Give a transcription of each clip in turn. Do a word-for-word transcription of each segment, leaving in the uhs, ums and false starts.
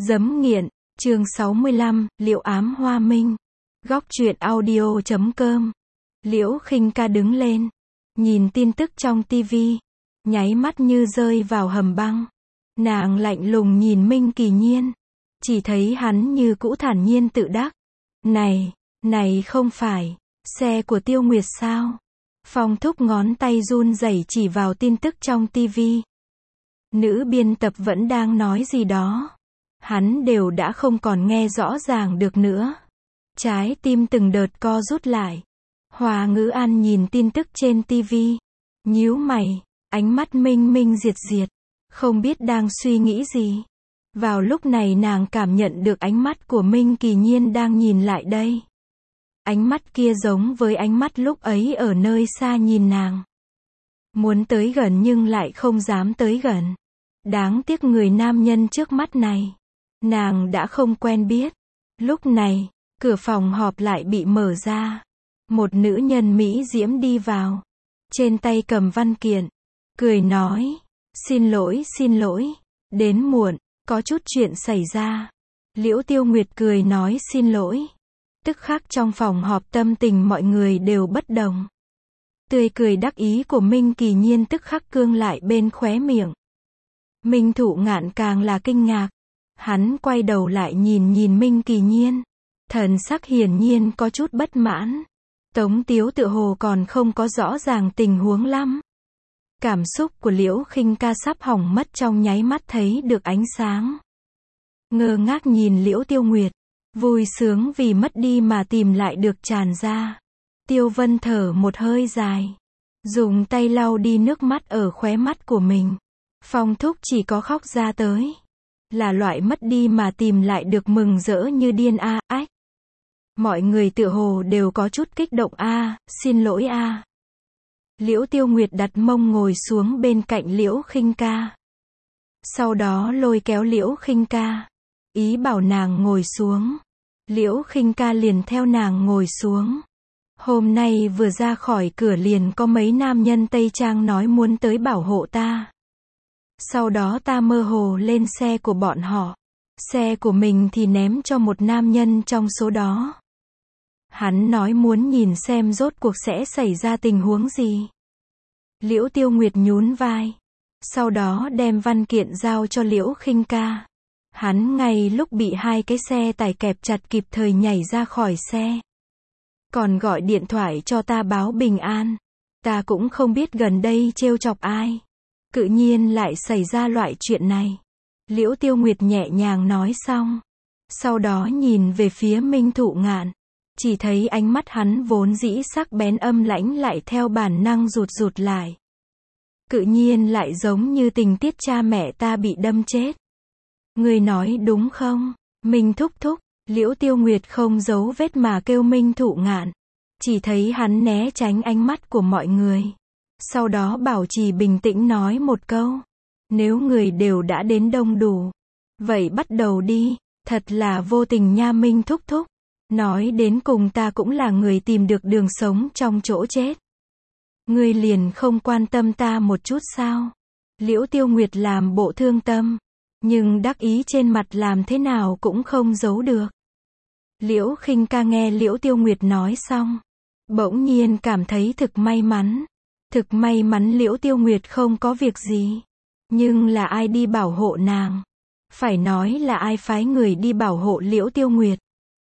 Giấm nghiện, chương sáu mươi lăm, Liễu ám hoa minh. Góc truyện audio chấm com. Liễu Khinh Ca đứng lên, nhìn tin tức trong tivi, nháy mắt như rơi vào hầm băng. Nàng lạnh lùng nhìn Minh Kỳ Nhiên, chỉ thấy hắn như cũ thản nhiên tự đắc. Này, này không phải xe của Tiêu Nguyệt sao? Phong Thúc ngón tay run rẩy chỉ vào tin tức trong tivi. Nữ biên tập vẫn đang nói gì đó, hắn đều đã không còn nghe rõ ràng được nữa. Trái tim từng đợt co rút lại. Hòa Ngữ An nhìn tin tức trên tivi, nhíu mày, ánh mắt minh minh diệt diệt, không biết đang suy nghĩ gì. Vào lúc này nàng cảm nhận được ánh mắt của Minh Kỳ Nhiên đang nhìn lại đây. Ánh mắt kia giống với ánh mắt lúc ấy ở nơi xa nhìn nàng. Muốn tới gần nhưng lại không dám tới gần. Đáng tiếc người nam nhân trước mắt này, nàng đã không quen biết. Lúc này, cửa phòng họp lại bị mở ra. Một nữ nhân Mỹ diễm đi vào, trên tay cầm văn kiện, cười nói, xin lỗi xin lỗi, đến muộn, có chút chuyện xảy ra. Liễu Tiêu Nguyệt cười nói xin lỗi. Tức khắc trong phòng họp tâm tình mọi người đều bất đồng. Tươi cười đắc ý của Minh Kỳ Nhiên tức khắc cương lại bên khóe miệng. Minh Thụ Ngạn càng là kinh ngạc. Hắn quay đầu lại nhìn nhìn Minh Kỳ Nhiên. Thần sắc hiển nhiên có chút bất mãn. Tống Tiếu tựa hồ còn không có rõ ràng tình huống lắm. Cảm xúc của Liễu Khinh Ca sắp hỏng mất trong nháy mắt thấy được ánh sáng. Ngơ ngác nhìn Liễu Tiêu Nguyệt. Vui sướng vì mất đi mà tìm lại được tràn ra. Tiêu Vân thở một hơi dài, dùng tay lau đi nước mắt ở khóe mắt của mình. Phong Thúc chỉ có khóc ra tới. Là loại mất đi mà tìm lại được mừng rỡ như điên a, à, ách. Mọi người tựa hồ đều có chút kích động a, à, xin lỗi a. À. Liễu Tiêu Nguyệt đặt mông ngồi xuống bên cạnh Liễu Khinh Ca. Sau đó lôi kéo Liễu Khinh Ca, ý bảo nàng ngồi xuống. Liễu Khinh Ca liền theo nàng ngồi xuống. Hôm nay vừa ra khỏi cửa liền có mấy nam nhân Tây Trang nói muốn tới bảo hộ ta. Sau đó ta mơ hồ lên xe của bọn họ. Xe của mình thì ném cho một nam nhân trong số đó. Hắn nói muốn nhìn xem rốt cuộc sẽ xảy ra tình huống gì. Liễu Tiêu Nguyệt nhún vai. Sau đó đem văn kiện giao cho Liễu Khinh Ca. Hắn ngay lúc bị hai cái xe tải kẹp chặt kịp thời nhảy ra khỏi xe. Còn gọi điện thoại cho ta báo bình an. Ta cũng không biết gần đây trêu chọc ai. Tự nhiên lại xảy ra loại chuyện này. Liễu Tiêu Nguyệt nhẹ nhàng nói xong. Sau đó nhìn về phía Minh Thụ Ngạn. Chỉ thấy ánh mắt hắn vốn dĩ sắc bén âm lãnh lại theo bản năng rụt rụt lại. Tự nhiên lại giống như tình tiết cha mẹ ta bị đâm chết. Người nói đúng không? Minh thúc thúc. Liễu Tiêu Nguyệt không giấu vết mà kêu Minh Thụ Ngạn. Chỉ thấy hắn né tránh ánh mắt của mọi người. Sau đó bảo trì bình tĩnh nói một câu. Nếu người đều đã đến đông đủ, vậy bắt đầu đi. Thật là vô tình nha Minh thúc thúc. Nói đến cùng ta cũng là người tìm được đường sống trong chỗ chết. Ngươi liền không quan tâm ta một chút sao? Liễu Tiêu Nguyệt làm bộ thương tâm, nhưng đắc ý trên mặt làm thế nào cũng không giấu được. Liễu Khinh Ca nghe Liễu Tiêu Nguyệt nói xong, bỗng nhiên cảm thấy thực may mắn. Thực may mắn Liễu Tiêu Nguyệt không có việc gì. Nhưng là ai đi bảo hộ nàng? Phải nói là ai phái người đi bảo hộ Liễu Tiêu Nguyệt?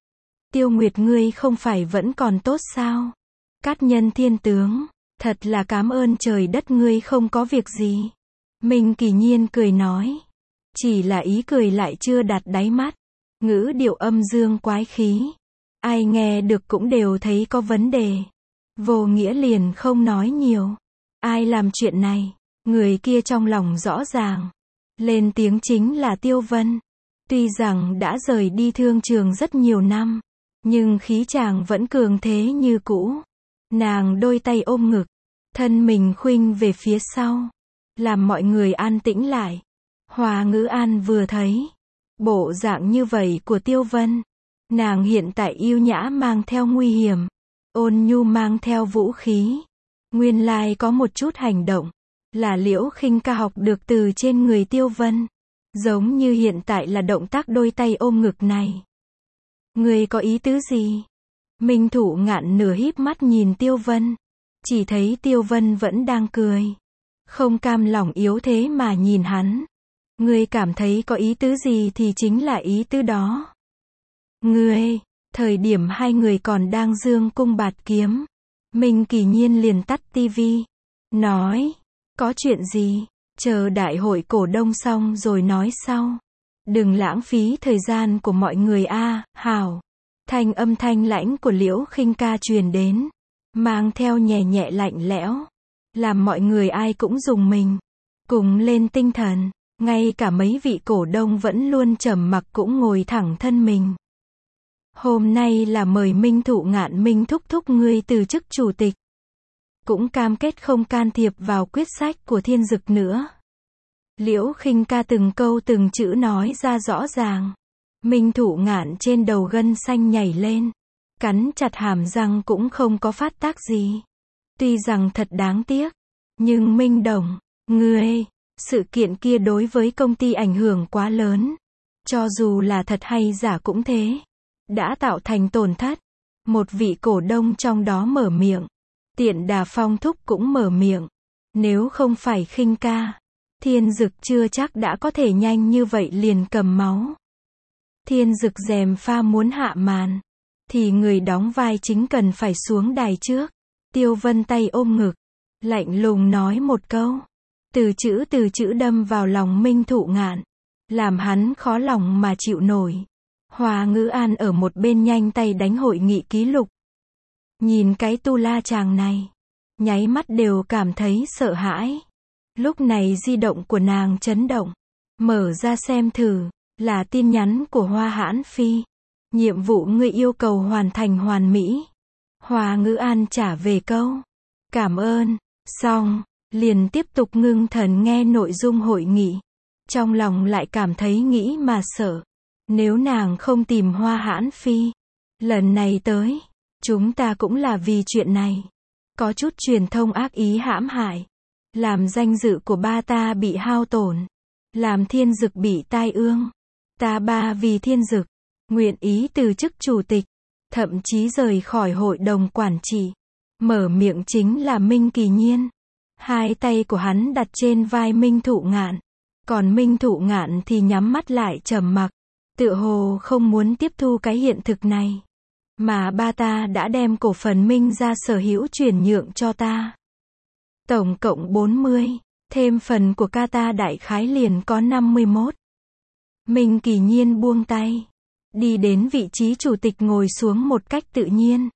Tiêu Nguyệt ngươi không phải vẫn còn tốt sao? Cát Nhân Thiên Tướng, thật là cảm ơn trời đất ngươi không có việc gì. Minh Kỳ Nhiên cười nói. Chỉ là ý cười lại chưa đạt đáy mắt. Ngữ điệu âm dương quái khí. Ai nghe được cũng đều thấy có vấn đề. Vô nghĩa liền không nói nhiều. Ai làm chuyện này? Người kia trong lòng rõ ràng. Lên tiếng chính là Tiêu Vân. Tuy rằng đã rời đi thương trường rất nhiều năm, nhưng khí chàng vẫn cường thế như cũ. Nàng đôi tay ôm ngực, thân mình khuynh về phía sau, làm mọi người an tĩnh lại. Hòa Ngữ An vừa thấy bộ dạng như vậy của Tiêu Vân, nàng hiện tại yêu nhã mang theo nguy hiểm, ôn nhu mang theo vũ khí. Nguyên lai có một chút hành động là Liễu Khinh Ca học được từ trên người Tiêu Vân. Giống như hiện tại là động tác đôi tay ôm ngực này. Ngươi có ý tứ gì? Minh Thụ Ngạn nửa híp mắt nhìn Tiêu Vân. Chỉ thấy Tiêu Vân vẫn đang cười. Không cam lòng yếu thế mà nhìn hắn. Ngươi cảm thấy có ý tứ gì thì chính là ý tứ đó. Ngươi, thời điểm hai người còn đang dương cung bạt kiếm. Minh Kỳ Nhiên liền tắt tivi. Nói, có chuyện gì? Chờ đại hội cổ đông xong rồi nói sau. Đừng lãng phí thời gian của mọi người a, hảo. Thanh âm thanh lãnh của Liễu Khinh Ca truyền đến, mang theo nhẹ nhẹ lạnh lẽo, làm mọi người ai cũng rùng mình, cùng lên tinh thần, ngay cả mấy vị cổ đông vẫn luôn trầm mặc cũng ngồi thẳng thân mình. Hôm nay là mời Minh Thụ Ngạn Minh thúc thúc ngươi từ chức chủ tịch, cũng cam kết không can thiệp vào quyết sách của Thiên Dực nữa. Liễu Khinh Ca từng câu từng chữ nói ra rõ ràng. Minh Thụ Ngạn trên đầu gân xanh nhảy lên, cắn chặt hàm răng cũng không có phát tác gì. Tuy rằng thật đáng tiếc, nhưng Minh Đồng, ngươi, sự kiện kia đối với công ty ảnh hưởng quá lớn. Cho dù là thật hay giả cũng thế. Đã tạo thành tổn thất. Một vị cổ đông trong đó mở miệng. Tiện Đà Phong thúc cũng mở miệng. Nếu không phải Khinh Ca, Thiên Dực chưa chắc đã có thể nhanh như vậy liền cầm máu. Thiên Dực gièm pha muốn hạ màn, thì người đóng vai chính cần phải xuống đài trước. Tiêu Vân tay ôm ngực, lạnh lùng nói một câu. Từ chữ từ chữ đâm vào lòng Minh Thụ Ngạn, làm hắn khó lòng mà chịu nổi. Hoa Ngữ An ở một bên nhanh tay đánh hội nghị ký lục. Nhìn cái tu la chàng này, nháy mắt đều cảm thấy sợ hãi. Lúc này di động của nàng chấn động, mở ra xem thử, là tin nhắn của Hoa Hãn Phi. Nhiệm vụ ngươi yêu cầu hoàn thành hoàn mỹ. Hoa Ngữ An trả về câu, cảm ơn, xong, liền tiếp tục ngưng thần nghe nội dung hội nghị. Trong lòng lại cảm thấy nghĩ mà sợ. Nếu nàng không tìm Hoa Hãn Phi, lần này tới, chúng ta cũng là vì chuyện này. Có chút truyền thông ác ý hãm hại, làm danh dự của ba ta bị hao tổn, làm Thiên Dực bị tai ương. Ta ba vì Thiên Dực, nguyện ý từ chức chủ tịch, thậm chí rời khỏi hội đồng quản trị. Mở miệng chính là Minh Kỳ Nhiên. Hai tay của hắn đặt trên vai Minh Thụ Ngạn, còn Minh Thụ Ngạn thì nhắm mắt lại trầm mặc, tựa hồ không muốn tiếp thu cái hiện thực này. Mà ba ta đã đem cổ phần Minh ra sở hữu chuyển nhượng cho ta. Tổng cộng bốn mươi, thêm phần của ca ta đại khái liền có năm mươi mốt. Minh Kỳ Nhiên buông tay, đi đến vị trí chủ tịch ngồi xuống một cách tự nhiên.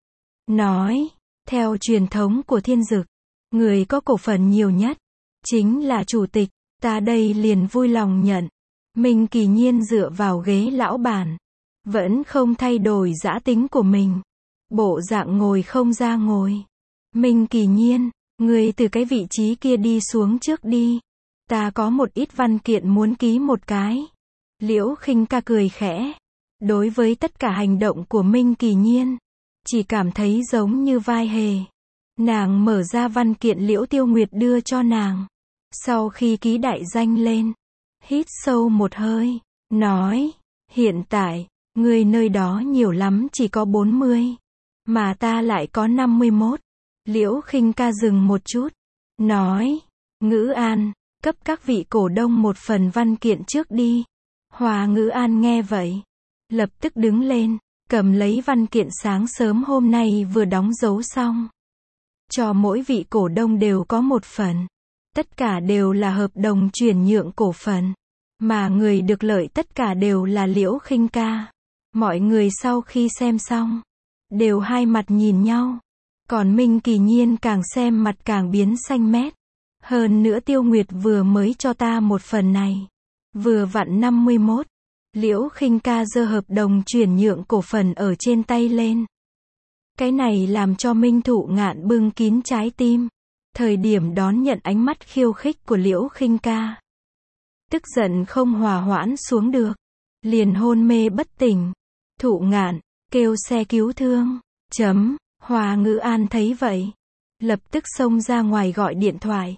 Nói, theo truyền thống của Thiên Dực, người có cổ phần nhiều nhất, chính là chủ tịch, ta đây liền vui lòng nhận. Minh Kỳ Nhiên dựa vào ghế lão bản, vẫn không thay đổi dã tính của mình. Bộ dạng ngồi không ra ngồi. Minh Kỳ Nhiên, người từ cái vị trí kia đi xuống trước đi. Ta có một ít văn kiện muốn ký một cái. Liễu Khinh Ca cười khẽ. Đối với tất cả hành động của Minh Kỳ Nhiên, chỉ cảm thấy giống như vai hề. Nàng mở ra văn kiện Liễu Tiêu Nguyệt đưa cho nàng. Sau khi ký đại danh lên, hít sâu một hơi, nói, hiện tại, người nơi đó nhiều lắm chỉ có bốn mươi, mà ta lại có năm mươi mốt. Liễu Khinh Ca dừng một chút, nói, Ngữ An, cấp các vị cổ đông một phần văn kiện trước đi. Hoa Ngữ An nghe vậy, lập tức đứng lên, cầm lấy văn kiện sáng sớm hôm nay vừa đóng dấu xong. Cho mỗi vị cổ đông đều có một phần. Tất cả đều là hợp đồng chuyển nhượng cổ phần. Mà người được lợi tất cả đều là Liễu Khinh Ca. Mọi người sau khi xem xong, đều hai mặt nhìn nhau. Còn Minh Kỳ Nhiên càng xem mặt càng biến xanh mét. Hơn nữa Tiêu Nguyệt vừa mới cho ta một phần này. Vừa vặn năm mươi mốt. Liễu Khinh Ca giơ hợp đồng chuyển nhượng cổ phần ở trên tay lên. Cái này làm cho Minh Thụ Ngạn bưng kín trái tim. Thời điểm đón nhận ánh mắt khiêu khích của Liễu Khinh Ca, tức giận không hòa hoãn xuống được, liền hôn mê bất tỉnh. Thụ Ngạn, kêu xe cứu thương. Chấm. Hoa Ngữ An thấy vậy, lập tức xông ra ngoài gọi điện thoại.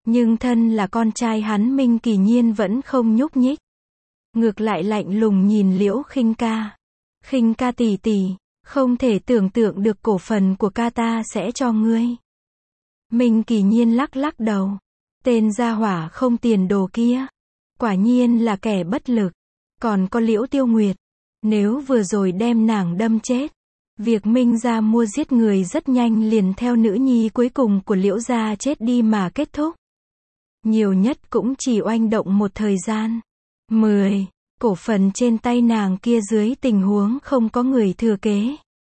Nhưng thân là con trai hắn Minh Kỳ Nhiên vẫn không nhúc nhích. Ngược lại lạnh lùng nhìn Liễu Khinh Ca. Khinh Ca tỷ tỷ, không thể tưởng tượng được cổ phần của ca ta sẽ cho ngươi. Minh Kỳ Nhiên lắc lắc đầu. Tên gia hỏa không tiền đồ kia. Quả nhiên là kẻ bất lực. Còn có Liễu Tiêu Nguyệt. Nếu vừa rồi đem nàng đâm chết. Việc Minh gia mua giết người rất nhanh liền theo nữ nhi cuối cùng của Liễu gia chết đi mà kết thúc. Nhiều nhất cũng chỉ oanh động một thời gian. mười. Cổ phần trên tay nàng kia dưới tình huống không có người thừa kế.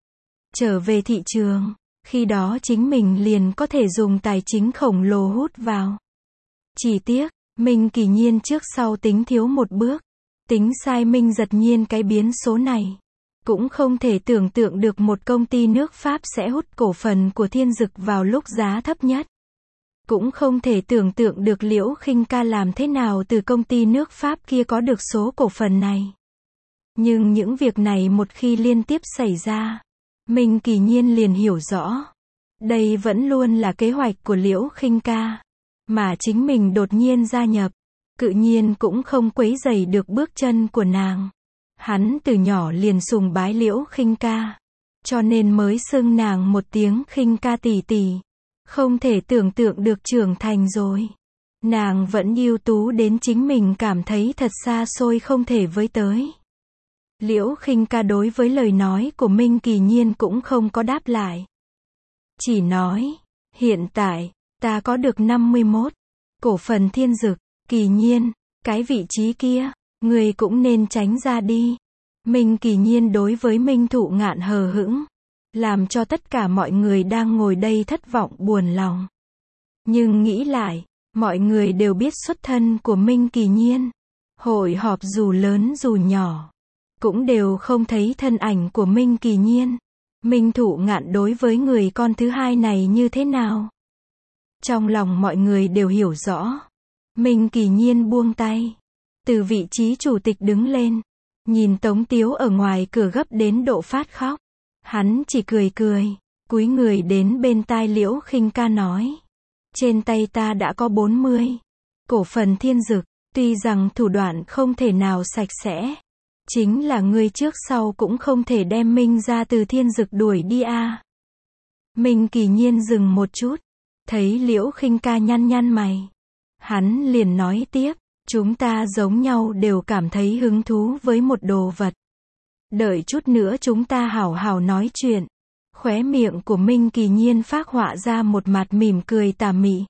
Trở về thị trường. Khi đó chính mình liền có thể dùng tài chính khổng lồ hút vào. Chỉ tiếc, Minh Kỳ Nhiên trước sau tính thiếu một bước. Tính sai Minh Giật Nhiên cái biến số này. Cũng không thể tưởng tượng được một công ty nước Pháp sẽ hút cổ phần của Thiên Dực vào lúc giá thấp nhất. Cũng không thể tưởng tượng được Liễu Khinh Ca làm thế nào từ công ty nước Pháp kia có được số cổ phần này. Nhưng những việc này một khi liên tiếp xảy ra, Minh Kỳ Nhiên liền hiểu rõ. Đây vẫn luôn là kế hoạch của Liễu Khinh Ca. Mà chính mình đột nhiên gia nhập, tự nhiên cũng không quấy rầy được bước chân của nàng. Hắn từ nhỏ liền sùng bái Liễu Khinh Ca. Cho nên mới xưng nàng một tiếng Khinh Ca tỷ tỷ. Không thể tưởng tượng được trưởng thành rồi. Nàng vẫn ưu tú đến chính mình cảm thấy thật xa xôi không thể với tới. Liễu Khinh Ca đối với lời nói của Minh Kỳ Nhiên cũng không có đáp lại. Chỉ nói, hiện tại, ta có được năm mươi mốt. Cổ phần Thiên Dực, Kỳ Nhiên, cái vị trí kia, người cũng nên tránh ra đi. Minh Kỳ Nhiên đối với Minh Thụ Ngạn hờ hững. Làm cho tất cả mọi người đang ngồi đây thất vọng buồn lòng. Nhưng nghĩ lại, mọi người đều biết xuất thân của Minh Kỳ Nhiên. Hội họp dù lớn dù nhỏ, cũng đều không thấy thân ảnh của Minh Kỳ Nhiên. Minh Thụ Ngạn đối với người con thứ hai này như thế nào? Trong lòng mọi người đều hiểu rõ. Minh Kỳ Nhiên buông tay. Từ vị trí chủ tịch đứng lên. Nhìn Tống Tiếu ở ngoài cửa gấp đến độ phát khóc. Hắn chỉ cười cười, cúi người đến bên tai Liễu Khinh Ca nói. Trên tay ta đã có bốn mươi. Cổ phần Thiên Dực, tuy rằng thủ đoạn không thể nào sạch sẽ. Chính là ngươi trước sau cũng không thể đem Minh ra từ Thiên Dực đuổi đi a. À. Minh Kỳ Nhiên dừng một chút. Thấy Liễu Khinh Ca nhăn nhăn mày. Hắn liền nói tiếp, chúng ta giống nhau đều cảm thấy hứng thú với một đồ vật. Đợi chút nữa chúng ta hảo hảo nói chuyện. Khóe miệng của Minh Kỳ Nhiên phác họa ra một mặt mỉm cười tà mị.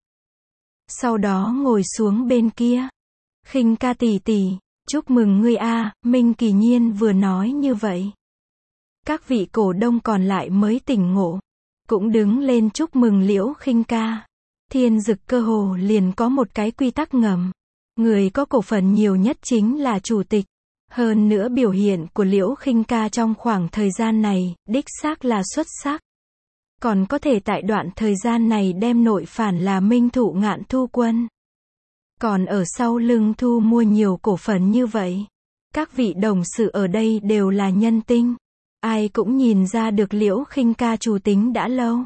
Sau đó ngồi xuống bên kia. Khinh Ca tỷ tỷ, chúc mừng ngươi a. Minh Kỳ Nhiên vừa nói như vậy. Các vị cổ đông còn lại mới tỉnh ngộ. Cũng đứng lên chúc mừng Liễu Khinh Ca. Thiên Dực cơ hồ liền có một cái quy tắc ngầm. Người có cổ phần nhiều nhất chính là chủ tịch. Hơn nữa biểu hiện của Liễu Khinh Ca trong khoảng thời gian này, đích xác là xuất sắc. Còn có thể tại đoạn thời gian này đem nội phản là Minh Thụ Ngạn thu quân. Còn ở sau lưng thu mua nhiều cổ phần như vậy. Các vị đồng sự ở đây đều là nhân tinh. Ai cũng nhìn ra được Liễu Khinh Ca chủ tính đã lâu.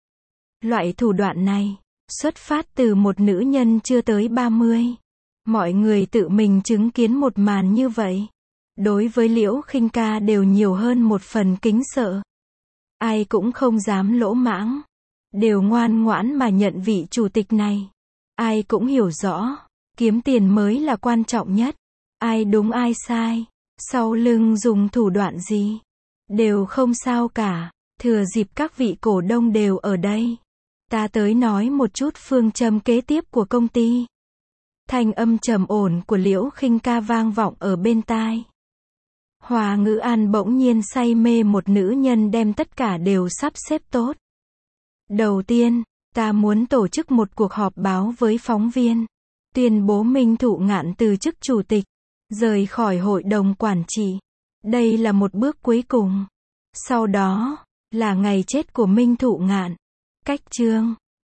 Loại thủ đoạn này, xuất phát từ một nữ nhân chưa tới ba mươi. Mọi người tự mình chứng kiến một màn như vậy. Đối với Liễu Khinh Ca đều nhiều hơn một phần kính sợ. Ai cũng không dám lỗ mãng. Đều ngoan ngoãn mà nhận vị chủ tịch này. Ai cũng hiểu rõ, kiếm tiền mới là quan trọng nhất. Ai đúng ai sai, sau lưng dùng thủ đoạn gì, đều không sao cả. Thừa dịp các vị cổ đông đều ở đây, ta tới nói một chút phương châm kế tiếp của công ty. Thanh âm trầm ổn của Liễu Khinh Ca vang vọng ở bên tai. Hòa Ngữ An bỗng nhiên say mê một nữ nhân đem tất cả đều sắp xếp tốt. Đầu tiên, ta muốn tổ chức một cuộc họp báo với phóng viên. Tuyên bố Minh Thụ Ngạn từ chức chủ tịch. Rời khỏi hội đồng quản trị. Đây là một bước cuối cùng. Sau đó, là ngày chết của Minh Thụ Ngạn. Cách chương